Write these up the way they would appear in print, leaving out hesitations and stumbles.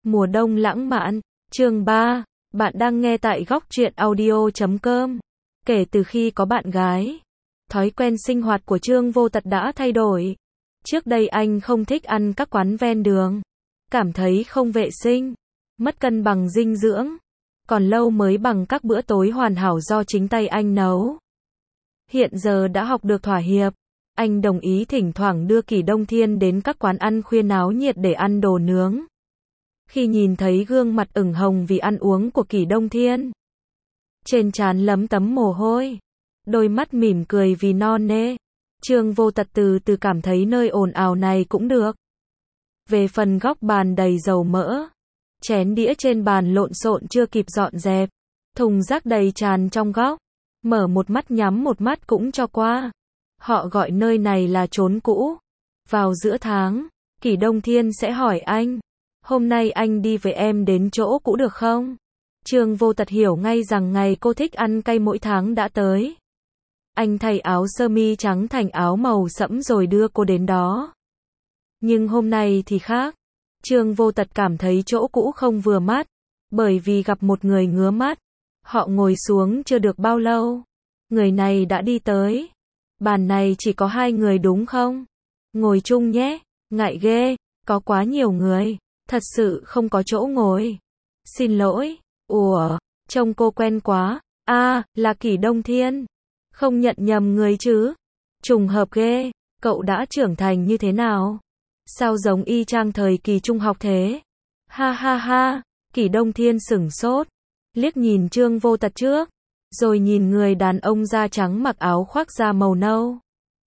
Mùa đông lãng mạn, chương 3, bạn đang nghe tại góc truyện audio.com. Kể từ khi có bạn gái, thói quen sinh hoạt của Trương Vô Tật đã thay đổi. Trước đây anh không thích ăn các quán ven đường, cảm thấy không vệ sinh, mất cân bằng dinh dưỡng, còn lâu mới bằng các bữa tối hoàn hảo do chính tay anh nấu. Hiện giờ đã học được thỏa hiệp, anh đồng ý thỉnh thoảng đưa Kỷ Đông Thiên đến các quán ăn khuya náo nhiệt để ăn đồ nướng. Khi nhìn thấy gương mặt ửng hồng vì ăn uống của Kỷ Đông Thiên, trên trán lấm tấm mồ hôi, đôi mắt mỉm cười vì no nê, Trương Vô Tật từ từ cảm thấy nơi ồn ào này cũng được. Về phần góc bàn đầy dầu mỡ, chén đĩa trên bàn lộn xộn chưa kịp dọn dẹp, thùng rác đầy tràn trong góc, mở một mắt nhắm một mắt cũng cho qua. Họ gọi nơi này là chốn cũ. Vào giữa tháng, Kỷ Đông Thiên sẽ hỏi anh, hôm nay anh đi với em đến chỗ cũ được không? Trương Vô Tật hiểu ngay rằng ngày cô thích ăn cay mỗi tháng đã tới. Anh thay áo sơ mi trắng thành áo màu sẫm rồi đưa cô đến đó. Nhưng hôm nay thì khác. Trương Vô Tật cảm thấy chỗ cũ không vừa mắt, bởi vì gặp một người ngứa mắt. Họ ngồi xuống chưa được bao lâu, người này đã đi tới. Bàn này chỉ có 2 người đúng không? Ngồi chung nhé, ngại ghê, có quá nhiều người, thật sự không có chỗ ngồi. Xin lỗi, ủa, trông cô quen quá, là Kỷ Đông Thiên. Không nhận nhầm người chứ? Trùng hợp ghê, cậu đã trưởng thành như thế nào? Sao giống y chang thời kỳ trung học thế? Ha ha ha, Kỷ Đông Thiên sửng sốt, liếc nhìn Trương Vô Tật trước, rồi nhìn người đàn ông da trắng mặc áo khoác da màu nâu.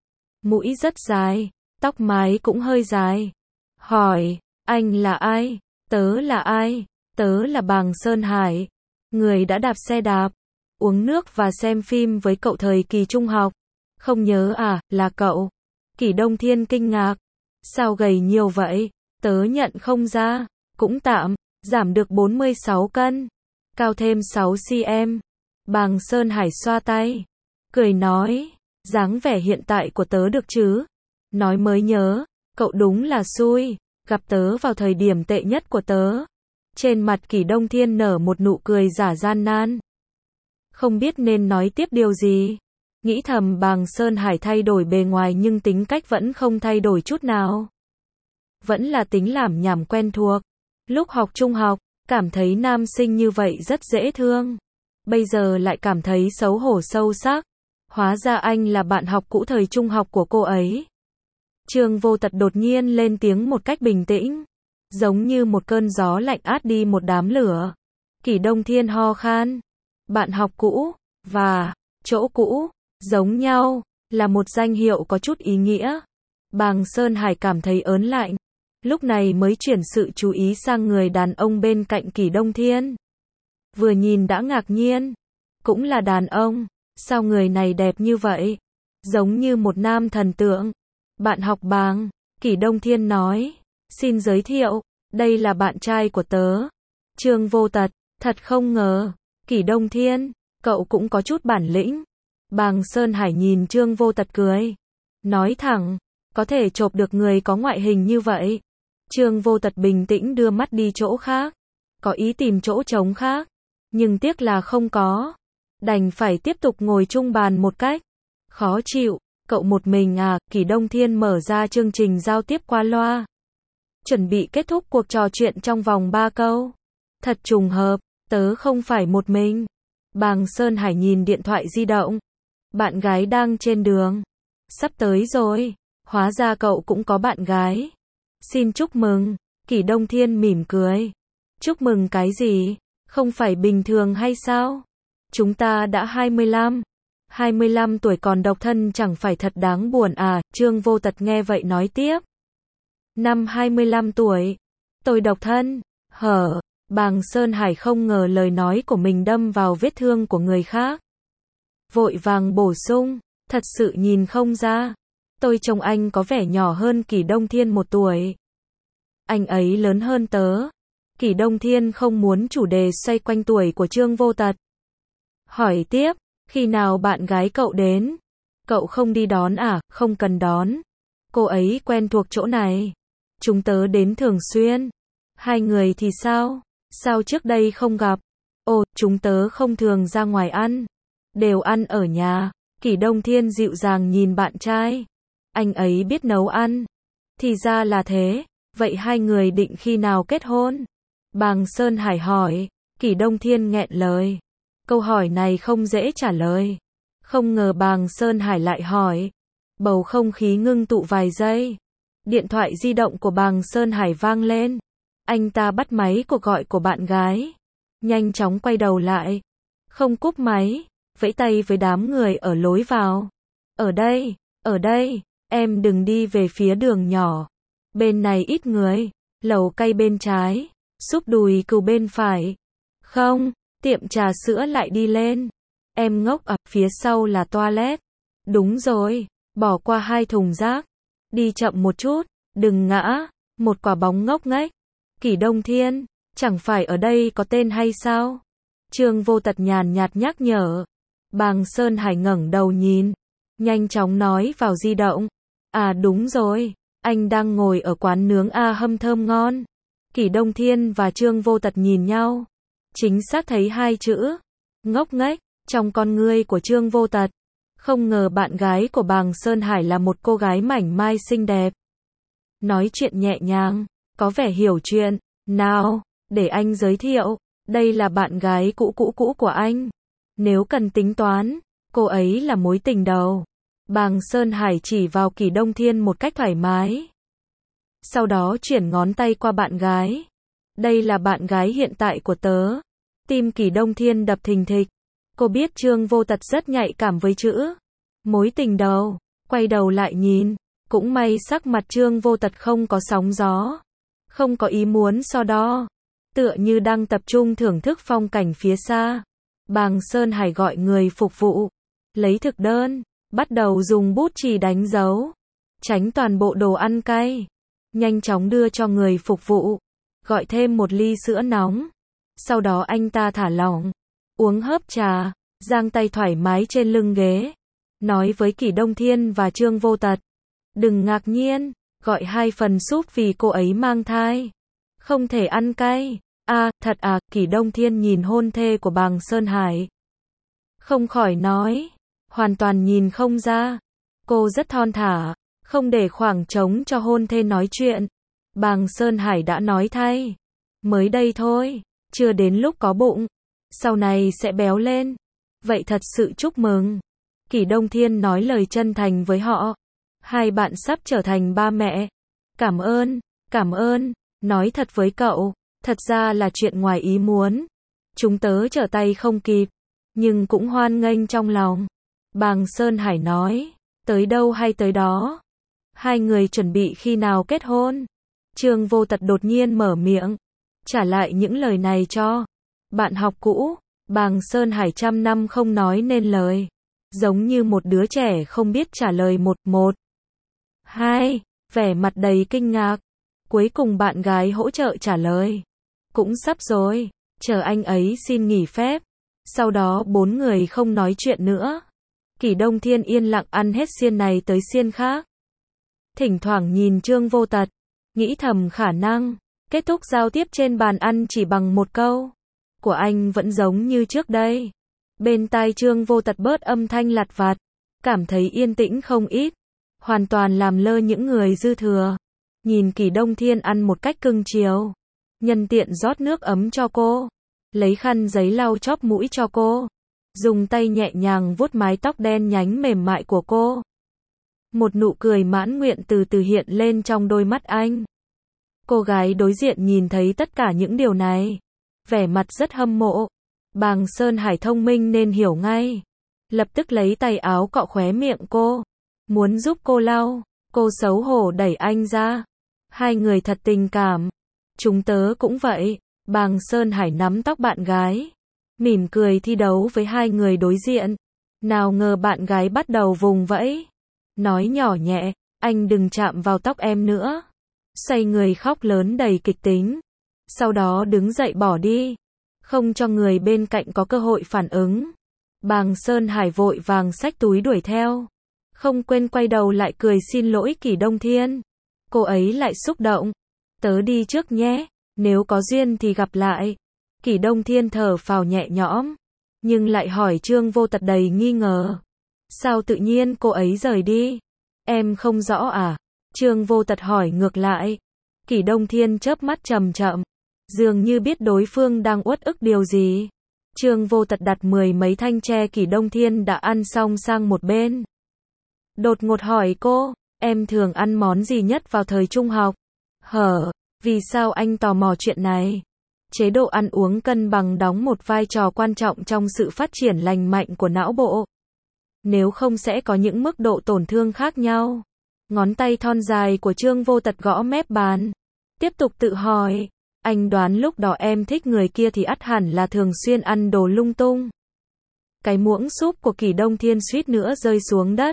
Mũi rất dài, tóc mái cũng hơi dài. Hỏi, anh là ai? Tớ là ai? Tớ là Bàng Sơn Hải, người đã đạp xe đạp, uống nước và xem phim với cậu thời kỳ trung học. Không nhớ à, là cậu? Kỷ Đông Thiên kinh ngạc. Sao gầy nhiều vậy? Tớ nhận không ra, cũng tạm, giảm được 46 cân, cao thêm 6 cm. Bàng Sơn Hải xoa tay, cười nói, dáng vẻ hiện tại của tớ được chứ? Nói mới nhớ, cậu đúng là xui, gặp tớ vào thời điểm tệ nhất của tớ. Trên mặt Kỷ Đông Thiên nở một nụ cười giả gian nan. Không biết nên nói tiếp điều gì. Nghĩ thầm Bàng Sơn Hải thay đổi bề ngoài nhưng tính cách vẫn không thay đổi chút nào. Vẫn là tính lảm nhảm quen thuộc. Lúc học trung học, cảm thấy nam sinh như vậy rất dễ thương. Bây giờ lại cảm thấy xấu hổ sâu sắc. Hóa ra anh là bạn học cũ thời trung học của cô ấy. Trương Vô Tật đột nhiên lên tiếng một cách bình tĩnh, giống như một cơn gió lạnh át đi một đám lửa. Kỷ Đông Thiên ho khan. Bạn học cũ và chỗ cũ giống nhau, là một danh hiệu có chút ý nghĩa. Bàng Sơn Hải cảm thấy ớn lạnh, lúc này mới chuyển sự chú ý sang người đàn ông bên cạnh Kỷ Đông Thiên. Vừa nhìn đã ngạc nhiên, cũng là đàn ông, sao người này đẹp như vậy? Giống như một nam thần tượng. Bạn học Bàng, Kỷ Đông Thiên nói, xin giới thiệu, đây là bạn trai của tớ. Trương Vô Tật, thật không ngờ, Kỷ Đông Thiên, cậu cũng có chút bản lĩnh. Bàng Sơn Hải nhìn Trương Vô Tật cười, nói thẳng, có thể chộp được người có ngoại hình như vậy. Trương Vô Tật bình tĩnh đưa mắt đi chỗ khác, có ý tìm chỗ trống khác, nhưng tiếc là không có, đành phải tiếp tục ngồi chung bàn một cách khó chịu. Cậu một mình à? Kỷ Đông Thiên mở ra chương trình giao tiếp qua loa, chuẩn bị kết thúc cuộc trò chuyện trong vòng 3 câu. Thật trùng hợp, tớ không phải một mình. Bàng Sơn Hải nhìn điện thoại di động, bạn gái đang trên đường, sắp tới rồi. Hóa ra cậu cũng có bạn gái. Xin chúc mừng. Kỷ Đông Thiên mỉm cười. Chúc mừng cái gì? Không phải bình thường hay sao? Chúng ta đã 25 tuổi còn độc thân chẳng phải thật đáng buồn à? Trương Vô Tật nghe vậy nói tiếp. Năm 25 tuổi, tôi độc thân, hở? Bàng Sơn Hải không ngờ lời nói của mình đâm vào vết thương của người khác. Vội vàng bổ sung, thật sự nhìn không ra. Tôi trông anh có vẻ nhỏ hơn Kỷ Đông Thiên 1 tuổi. Anh ấy lớn hơn tớ. Kỷ Đông Thiên không muốn chủ đề xoay quanh tuổi của Trương Vô Tật. Hỏi tiếp, khi nào bạn gái cậu đến? Cậu không đi đón à? Không cần đón. Cô ấy quen thuộc chỗ này. Chúng tớ đến thường xuyên. Hai người thì sao? Sao trước đây không gặp? Ồ, chúng tớ không thường ra ngoài ăn. Đều ăn ở nhà. Kỷ Đông Thiên dịu dàng nhìn bạn trai. Anh ấy biết nấu ăn. Thì ra là thế. Vậy hai người định khi nào kết hôn? Bàng Sơn Hải hỏi. Kỷ Đông Thiên nghẹn lời. Câu hỏi này không dễ trả lời. Không ngờ Bàng Sơn Hải lại hỏi. Bầu không khí ngưng tụ vài giây. Điện thoại di động của Bàng Sơn Hải vang lên. Anh ta bắt máy cuộc gọi của bạn gái. Nhanh chóng quay đầu lại. Không cúp máy. Vẫy tay với đám người ở lối vào. Ở đây, em đừng đi về phía đường nhỏ. Bên này ít người. Lẩu cay bên trái. Súp đùi cừu bên phải. Không, tiệm trà sữa lại đi lên. Em ngốc à, phía sau là toilet. Đúng rồi, bỏ qua 2 thùng rác. Đi chậm một chút, đừng ngã. Một quả bóng ngốc nghếch. Kỷ Đông Thiên, chẳng phải ở đây có tên hay sao? Trương Vô Tật nhàn nhạt nhắc nhở. Bàng Sơn Hải ngẩng đầu nhìn. Nhanh chóng nói vào di động. À đúng rồi, anh đang ngồi ở quán nướng A Hâm thơm ngon. Kỷ Đông Thiên và Trương Vô Tật nhìn nhau. Chính xác thấy 2 chữ. Ngốc nghếch, trong con ngươi của Trương Vô Tật. Không ngờ bạn gái của Bàng Sơn Hải là một cô gái mảnh mai xinh đẹp. Nói chuyện nhẹ nhàng, có vẻ hiểu chuyện. Nào, để anh giới thiệu. Đây là bạn gái cũ của anh. Nếu cần tính toán, cô ấy là mối tình đầu. Bàng Sơn Hải chỉ vào Kỷ Đông Thiên một cách thoải mái. Sau đó chuyển ngón tay qua bạn gái. Đây là bạn gái hiện tại của tớ. Tim Kỷ Đông Thiên đập thình thịch. Cô biết Trương Vô Tật rất nhạy cảm với chữ mối tình đầu. Quay đầu lại nhìn. Cũng may sắc mặt Trương Vô Tật không có sóng gió. Không có ý muốn so đo. Tựa như đang tập trung thưởng thức phong cảnh phía xa. Bàng Sơn Hải gọi người phục vụ. Lấy thực đơn. Bắt đầu dùng bút chì đánh dấu. Tránh toàn bộ đồ ăn cay. Nhanh chóng đưa cho người phục vụ. Gọi thêm 1 ly sữa nóng. Sau đó anh ta thả lỏng. Uống hớp trà. Giang tay thoải mái trên lưng ghế. Nói với Kỷ Đông Thiên và Trương Vô Tật. Đừng ngạc nhiên. Gọi 2 phần súp vì cô ấy mang thai. Không thể ăn cay. À, thật à, Kỷ Đông Thiên nhìn hôn thê của Bàng Sơn Hải. Không khỏi nói. Hoàn toàn nhìn không ra. Cô rất thon thả. Không để khoảng trống cho hôn thê nói chuyện. Bàng Sơn Hải đã nói thay. Mới đây thôi. Chưa đến lúc có bụng. Sau này sẽ béo lên. Vậy thật sự chúc mừng. Kỷ Đông Thiên nói lời chân thành với họ. Hai bạn sắp trở thành ba mẹ. Cảm ơn. Nói thật với cậu. Thật ra là chuyện ngoài ý muốn. Chúng tớ trở tay không kịp. Nhưng cũng hoan nghênh trong lòng. Bàng Sơn Hải nói. Tới đâu hay tới đó. Hai người chuẩn bị khi nào kết hôn? Trương Vô Tật đột nhiên mở miệng. Trả lại những lời này cho bạn học cũ. Bàng Sơn Hải trăm năm không nói nên lời. Giống như một đứa trẻ không biết trả lời một. Hai, vẻ mặt đầy kinh ngạc. Cuối cùng bạn gái hỗ trợ trả lời. Cũng sắp rồi, chờ anh ấy xin nghỉ phép. Sau đó 4 người không nói chuyện nữa. Kỷ Đông Thiên yên lặng ăn hết xiên này tới xiên khác. Thỉnh thoảng nhìn Trương Vô Tật, nghĩ thầm khả năng kết thúc giao tiếp trên bàn ăn chỉ bằng một câu của anh vẫn giống như trước đây. Bên tai Trương Vô Tật bớt âm thanh lặt vặt, cảm thấy yên tĩnh không ít, hoàn toàn làm lơ những người dư thừa. Nhìn Kỷ Đông Thiên ăn một cách cưng chiều, nhân tiện rót nước ấm cho cô, lấy khăn giấy lau chóp mũi cho cô, dùng tay nhẹ nhàng vuốt mái tóc đen nhánh mềm mại của cô. Một nụ cười mãn nguyện từ từ hiện lên trong đôi mắt anh. Cô gái đối diện nhìn thấy tất cả những điều này, vẻ mặt rất hâm mộ. Bàng Sơn Hải thông minh nên hiểu ngay. Lập tức lấy tay áo cọ khóe miệng cô, muốn giúp cô lau. Cô xấu hổ đẩy anh ra. Hai người thật tình cảm. Chúng tớ cũng vậy. Bàng Sơn Hải nắm tóc bạn gái, mỉm cười thi đấu với hai người đối diện. Nào ngờ bạn gái bắt đầu vùng vẫy, nói nhỏ nhẹ, anh đừng chạm vào tóc em nữa. Xoay người khóc lớn đầy kịch tính. Sau đó đứng dậy bỏ đi, không cho người bên cạnh có cơ hội phản ứng. Bàng Sơn Hải vội vàng xách túi đuổi theo, không quên quay đầu lại cười xin lỗi Kỷ Đông Thiên. Cô ấy lại xúc động. Tớ đi trước nhé. Nếu có duyên thì gặp lại. Kỷ Đông Thiên thở phào nhẹ nhõm, nhưng lại hỏi Trương Vô Tật đầy nghi ngờ. Sao tự nhiên cô ấy rời đi? Em không rõ à? Trương Vô Tật hỏi ngược lại. Kỷ Đông Thiên chớp mắt chậm chậm, dường như biết đối phương đang uất ức điều gì. Trương Vô Tật đặt 10 mấy thanh tre Kỷ Đông Thiên đã ăn xong sang một bên. Đột ngột hỏi cô, em thường ăn món gì nhất vào thời trung học? Vì sao anh tò mò chuyện này? Chế độ ăn uống cân bằng đóng một vai trò quan trọng trong sự phát triển lành mạnh của não bộ. Nếu không sẽ có những mức độ tổn thương khác nhau. Ngón tay thon dài của Trương Vô Tật gõ mép bàn. Tiếp tục tự hỏi, anh đoán lúc đó em thích người kia thì ắt hẳn là thường xuyên ăn đồ lung tung. Cái muỗng súp của Kỷ Đông Thiên suýt nữa rơi xuống đất.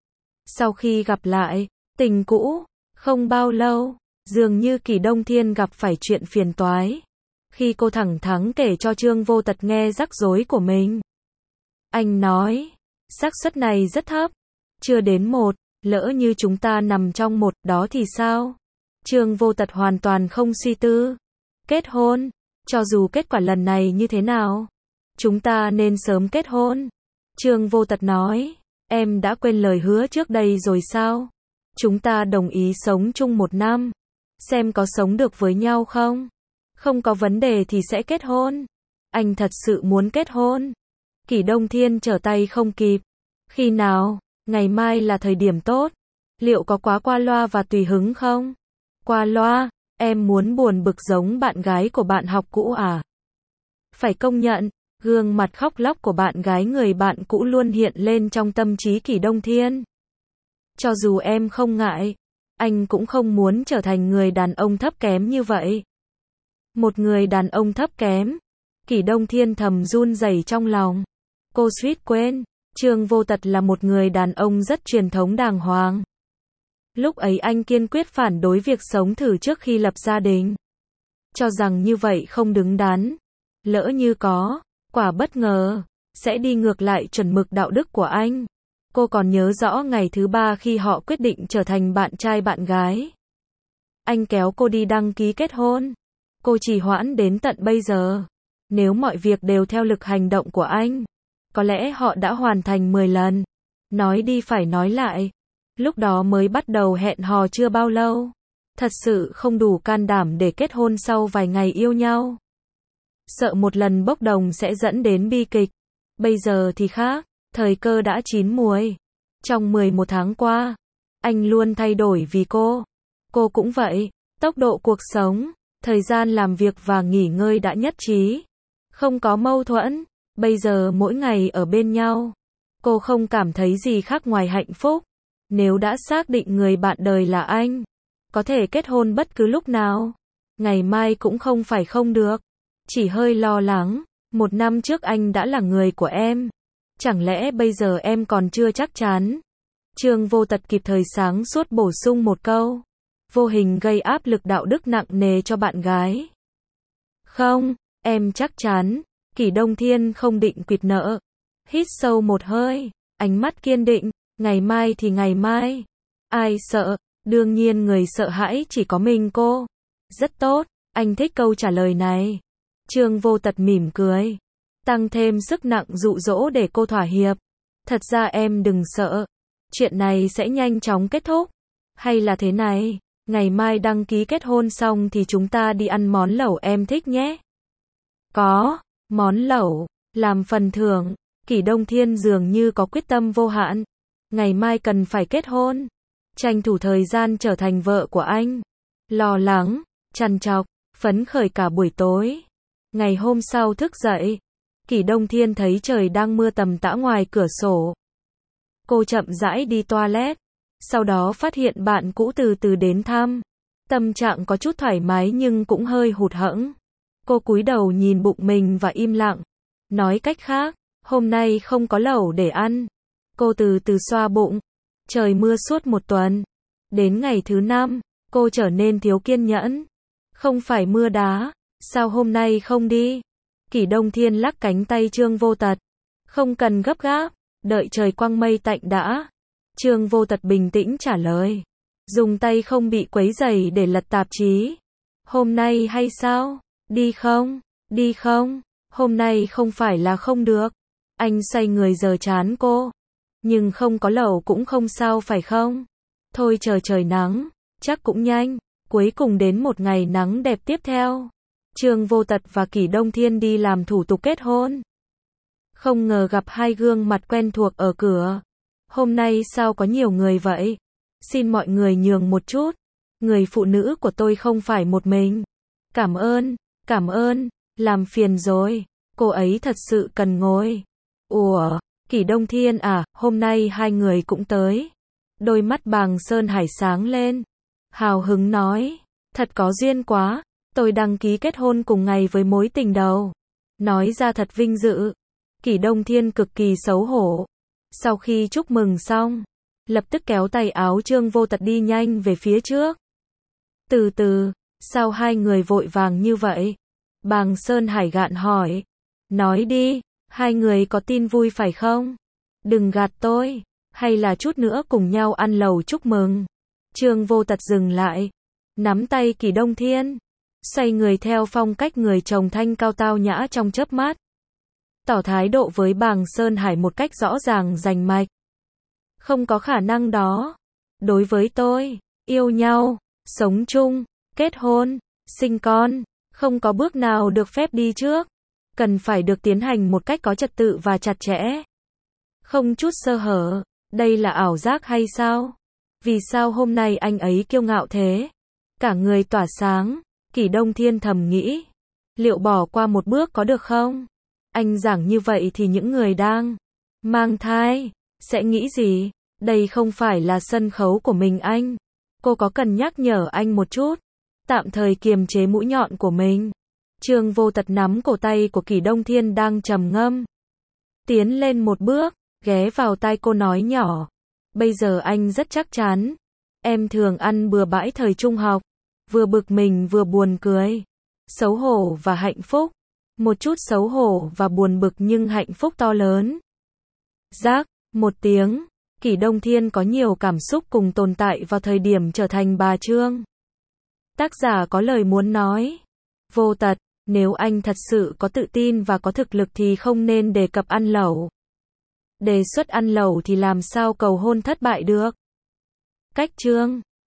Sau khi gặp lại, tình cũ, không bao lâu, dường như Kỷ Đông Thiên gặp phải chuyện phiền toái. Khi cô thẳng thắn kể cho Trương Vô Tật nghe rắc rối của mình. Anh nói, xác suất này rất thấp, chưa đến 1, lỡ như chúng ta nằm trong 1, đó thì sao? Trương Vô Tật hoàn toàn không suy tư. Kết hôn, cho dù kết quả lần này như thế nào, chúng ta nên sớm kết hôn. Trương Vô Tật nói, em đã quên lời hứa trước đây rồi sao? Chúng ta đồng ý sống chung 1 năm, xem có sống được với nhau không? Không có vấn đề thì sẽ kết hôn. Anh thật sự muốn kết hôn. Kỷ Đông Thiên trở tay không kịp. Khi nào? Ngày mai là thời điểm tốt. Liệu có quá qua loa và tùy hứng không? Qua loa, em muốn buồn bực giống bạn gái của bạn học cũ à? Phải công nhận, gương mặt khóc lóc của bạn gái người bạn cũ luôn hiện lên trong tâm trí Kỷ Đông Thiên. Cho dù em không ngại, anh cũng không muốn trở thành người đàn ông thấp kém như vậy. Một người đàn ông thấp kém. Kỷ Đông Thiên thầm run rẩy trong lòng. Cô suýt quên, Trương Vô Tật là một người đàn ông rất truyền thống đàng hoàng. Lúc ấy anh kiên quyết phản đối việc sống thử trước khi lập gia đình. Cho rằng như vậy không đứng đắn. Lỡ như có quả bất ngờ, sẽ đi ngược lại chuẩn mực đạo đức của anh. Cô còn nhớ rõ ngày thứ 3 khi họ quyết định trở thành bạn trai bạn gái. Anh kéo cô đi đăng ký kết hôn. Cô trì hoãn đến tận bây giờ. Nếu mọi việc đều theo lực hành động của anh, có lẽ họ đã hoàn thành 10 lần. Nói đi phải nói lại. Lúc đó mới bắt đầu hẹn hò chưa bao lâu. Thật sự không đủ can đảm để kết hôn sau vài ngày yêu nhau. Sợ một lần bốc đồng sẽ dẫn đến bi kịch. Bây giờ thì khác, thời cơ đã chín muồi. Trong 11 tháng qua, anh luôn thay đổi vì cô. Cô cũng vậy, tốc độ cuộc sống, thời gian làm việc và nghỉ ngơi đã nhất trí. Không có mâu thuẫn, bây giờ mỗi ngày ở bên nhau. Cô không cảm thấy gì khác ngoài hạnh phúc. Nếu đã xác định người bạn đời là anh, có thể kết hôn bất cứ lúc nào. Ngày mai cũng không phải không được. Chỉ hơi lo lắng, 1 năm trước anh đã là người của em. Chẳng lẽ bây giờ em còn chưa chắc chắn? Trương Vô Tật kịp thời sáng suốt bổ sung một câu. Vô hình gây áp lực đạo đức nặng nề cho bạn gái. Không, em chắc chắn. Kỷ Đông Thiên không định quỵt nợ. Hít sâu một hơi, ánh mắt kiên định. Ngày mai thì ngày mai. Ai sợ? Đương nhiên người sợ hãi chỉ có mình cô. Rất tốt, anh thích câu trả lời này. Trương Vô Tật mỉm cười, tăng thêm sức nặng dụ dỗ để cô thỏa hiệp. Thật ra em đừng sợ. Chuyện này sẽ nhanh chóng kết thúc. Hay là thế này, ngày mai đăng ký kết hôn xong thì chúng ta đi ăn món lẩu em thích nhé. Có, món lẩu, làm phần thưởng. Kỷ Đông Thiên dường như có quyết tâm vô hạn. Ngày mai cần phải kết hôn. Tranh thủ thời gian trở thành vợ của anh. Lo lắng, trằn trọc, phấn khởi cả buổi tối. Ngày hôm sau thức dậy, Kỷ Đông Thiên thấy trời đang mưa tầm tã ngoài cửa sổ. Cô chậm rãi đi toilet. Sau đó phát hiện bạn cũ từ từ đến thăm. Tâm trạng có chút thoải mái nhưng cũng hơi hụt hẫng. Cô cúi đầu nhìn bụng mình và im lặng. Nói cách khác, hôm nay không có lẩu để ăn. Cô từ từ xoa bụng. Trời mưa suốt 1 tuần. Đến ngày thứ 5, cô trở nên thiếu kiên nhẫn. Không phải mưa đá, sao hôm nay không đi? Kỷ Đông Thiên lắc cánh tay Trương Vô Tật. Không cần gấp gáp, đợi trời quang mây tạnh đã. Trương Vô Tật bình tĩnh trả lời. Dùng tay không bị quấy rầy để lật tạp chí. Hôm nay hay sao? Đi không? Đi không? Hôm nay không phải là không được. Anh xoay người giở trán cô. Nhưng không có lẩu cũng không sao phải không? Thôi chờ trời nắng, chắc cũng nhanh. Cuối cùng đến một ngày nắng đẹp tiếp theo. Trương Vô Tật và Kỷ Đông Thiên đi làm thủ tục kết hôn. Không ngờ gặp hai gương mặt quen thuộc ở cửa. Hôm nay sao có nhiều người vậy? Xin mọi người nhường một chút. Người phụ nữ của tôi không phải một mình. Cảm ơn, làm phiền rồi. Cô ấy thật sự cần ngồi. Ủa, Kỷ Đông Thiên à, hôm nay hai người cũng tới. Đôi mắt Bàng Sơn Hải sáng lên. Hào hứng nói, thật có duyên quá. Tôi đăng ký kết hôn cùng ngày với mối tình đầu. Nói ra thật vinh dự. Kỷ Đông Thiên cực kỳ xấu hổ. Sau khi chúc mừng xong, lập tức kéo tay áo Trương Vô Tật đi nhanh về phía trước. Từ từ, sao hai người vội vàng như vậy? Bàng Sơn Hải gạn hỏi. Nói đi, hai người có tin vui phải không? Đừng gạt tôi, hay là chút nữa cùng nhau ăn lẩu chúc mừng. Trương Vô Tật dừng lại, nắm tay Kỷ Đông Thiên, xoay người theo phong cách người chồng thanh cao tao nhã trong chớp mắt. Tỏ thái độ với Bàng Sơn Hải một cách rõ ràng rành mạch. Không có khả năng đó. Đối với tôi, yêu nhau, sống chung, kết hôn, sinh con, không có bước nào được phép đi trước. Cần phải được tiến hành một cách có trật tự và chặt chẽ. Không chút sơ hở. Đây là ảo giác hay sao? Vì sao hôm nay anh ấy kiêu ngạo thế? Cả người tỏa sáng. Kỷ Đông Thiên thầm nghĩ. Liệu bỏ qua một bước có được không? Anh giảng như vậy thì những người đang mang thai sẽ nghĩ gì? Đây không phải là sân khấu của mình anh. Cô có cần nhắc nhở anh một chút? Tạm thời kiềm chế mũi nhọn của mình. Trương Vô Tật nắm cổ tay của Kỷ Đông Thiên đang trầm ngâm. Tiến lên một bước, ghé vào tai cô nói nhỏ. Bây giờ anh rất chắc chắn. Em thường ăn bừa bãi thời trung học. Vừa bực mình vừa buồn cười. Xấu hổ và hạnh phúc. Một chút xấu hổ và buồn bực nhưng hạnh phúc to lớn. Rác, một tiếng. Kỷ Đông Thiên có nhiều cảm xúc cùng tồn tại vào thời điểm trở thành bà Trương. Tác giả có lời muốn nói. Vô Tật, nếu anh thật sự có tự tin và có thực lực thì không nên đề cập ăn lẩu. Đề xuất ăn lẩu thì làm sao cầu hôn thất bại được. Cách Trương